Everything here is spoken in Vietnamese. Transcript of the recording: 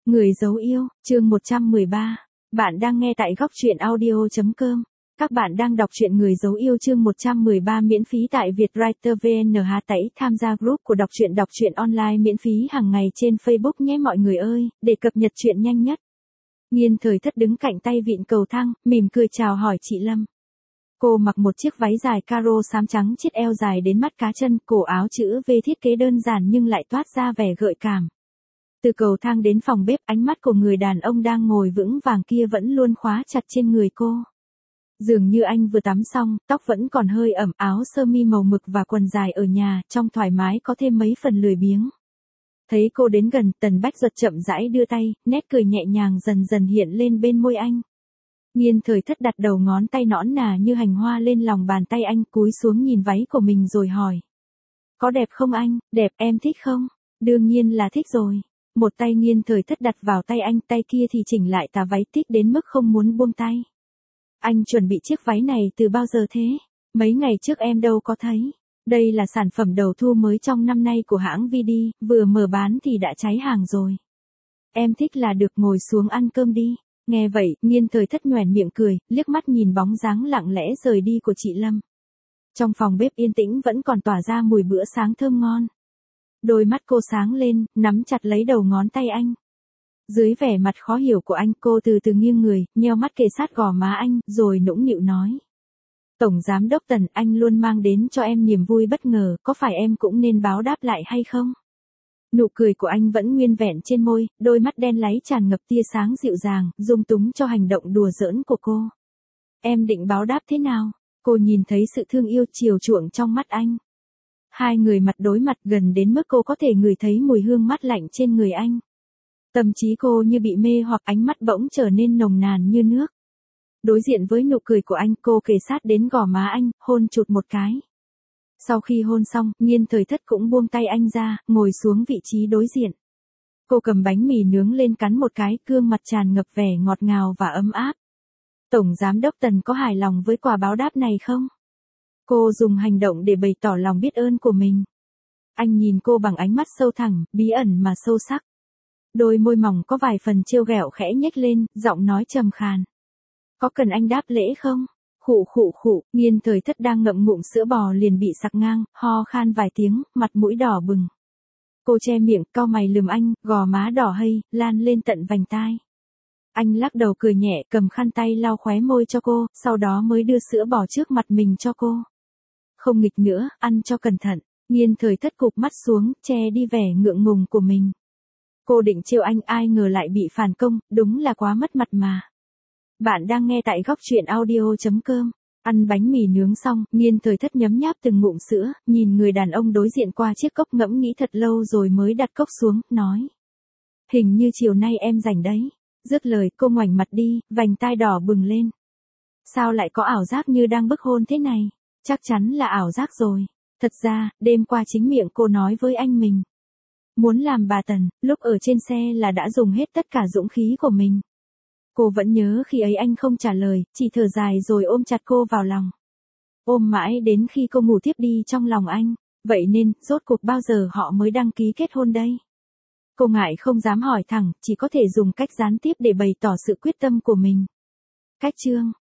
Người dấu yêu, chương 113. Bạn đang nghe tại góc truyện audio.com. Các bạn đang đọc truyện Người dấu yêu chương 113 miễn phí tại Vietwriter VN. Tẩy tham gia group của đọc truyện online miễn phí hàng ngày trên Facebook nhé mọi người ơi, để cập nhật truyện nhanh nhất. Nghiên Thời Thất đứng cạnh tay vịn cầu thang, mỉm cười chào hỏi chị Lâm. Cô mặc một chiếc váy dài caro xám trắng chiết eo dài đến mắt cá chân, cổ áo chữ V thiết kế đơn giản nhưng lại toát ra vẻ gợi cảm. Từ cầu thang đến phòng bếp, ánh mắt của người đàn ông đang ngồi vững vàng kia vẫn luôn khóa chặt trên người cô. Dường như anh vừa tắm xong, tóc vẫn còn hơi ẩm, áo sơ mi màu mực và quần dài ở nhà, trông thoải mái có thêm mấy phần lười biếng. Thấy cô đến gần, Tần Bách Duật chậm rãi đưa tay, nét cười nhẹ nhàng dần dần hiện lên bên môi anh. Nghiên Thời Thất đặt đầu ngón tay nõn nà như hành hoa lên lòng bàn tay anh, cúi xuống nhìn váy của mình rồi hỏi. Có đẹp không anh? Đẹp, em thích không? Đương nhiên là thích rồi. Một tay Nghiên Thời Thất đặt vào tay anh, tay kia thì chỉnh lại tà váy thích đến mức không muốn buông tay. Anh chuẩn bị chiếc váy này từ bao giờ thế? Mấy ngày trước em đâu có thấy. Đây là sản phẩm đầu thu mới trong năm nay của hãng VD, vừa mở bán thì đã cháy hàng rồi. Em thích là được, ngồi xuống ăn cơm đi. Nghe vậy, Nghiên Thời Thất nhoẻn miệng cười, liếc mắt nhìn bóng dáng lặng lẽ rời đi của chị Lâm. Trong phòng bếp yên tĩnh vẫn còn tỏa ra mùi bữa sáng thơm ngon. Đôi mắt cô sáng lên, nắm chặt lấy đầu ngón tay anh. Dưới vẻ mặt khó hiểu của anh, cô từ từ nghiêng người, nheo mắt kề sát gò má anh, rồi nũng nịu nói. Tổng Giám đốc Tần, anh luôn mang đến cho em niềm vui bất ngờ, có phải em cũng nên báo đáp lại hay không? Nụ cười của anh vẫn nguyên vẹn trên môi, đôi mắt đen láy tràn ngập tia sáng dịu dàng, dung túng cho hành động đùa giỡn của cô. Em định báo đáp thế nào? Cô nhìn thấy sự thương yêu chiều chuộng trong mắt anh. Hai người mặt đối mặt gần đến mức cô có thể ngửi thấy mùi hương mát lạnh trên người anh. Tâm trí cô như bị mê hoặc, ánh mắt bỗng trở nên nồng nàn như nước. Đối diện với nụ cười của anh, cô kề sát đến gò má anh, hôn chụt một cái. Sau khi hôn xong, Nghiên Thời Thất cũng buông tay anh ra, ngồi xuống vị trí đối diện. Cô cầm bánh mì nướng lên cắn một cái, gương mặt tràn ngập vẻ ngọt ngào và ấm áp. Tổng Giám đốc Tần có hài lòng với quà báo đáp này không? Cô dùng hành động để bày tỏ lòng biết ơn của mình. Anh nhìn cô bằng ánh mắt sâu thẳm, bí ẩn mà sâu sắc. Đôi môi mỏng có vài phần trêu ghẹo khẽ nhếch lên, giọng nói trầm khàn. Có cần anh đáp lễ không? Khụ khụ khụ, Nghiên Thời Thất đang ngậm ngụm sữa bò liền bị sặc ngang, ho khan vài tiếng, mặt mũi đỏ bừng. Cô che miệng, cau mày lườm anh, gò má đỏ hây, lan lên tận vành tai. Anh lắc đầu cười nhẹ, cầm khăn tay lau khóe môi cho cô, sau đó mới đưa sữa bò trước mặt mình cho cô. Không nghịch nữa, ăn cho cẩn thận. Nghiên Thời Thất cụp mắt xuống, che đi vẻ ngượng ngùng của mình. Cô định trêu anh, ai ngờ lại bị phản công, đúng là quá mất mặt mà. Bạn đang nghe tại góc truyện audio.com. Ăn bánh mì nướng xong, Nghiên Thời Thất nhấm nháp từng ngụm sữa, nhìn người đàn ông đối diện qua chiếc cốc ngẫm nghĩ thật lâu rồi mới đặt cốc xuống, nói. Hình như chiều nay em rảnh đấy. Dứt lời, cô ngoảnh mặt đi, vành tai đỏ bừng lên. Sao lại có ảo giác như đang bức hôn thế này? Chắc chắn là ảo giác rồi. Thật ra, đêm qua chính miệng cô nói với anh mình. Muốn làm bà Tần, lúc ở trên xe là đã dùng hết tất cả dũng khí của mình. Cô vẫn nhớ khi ấy anh không trả lời, chỉ thở dài rồi ôm chặt cô vào lòng. Ôm mãi đến khi cô ngủ tiếp đi trong lòng anh. Vậy nên, rốt cuộc bao giờ họ mới đăng ký kết hôn đây? Cô ngại không dám hỏi thẳng, chỉ có thể dùng cách gián tiếp để bày tỏ sự quyết tâm của mình. Cách chương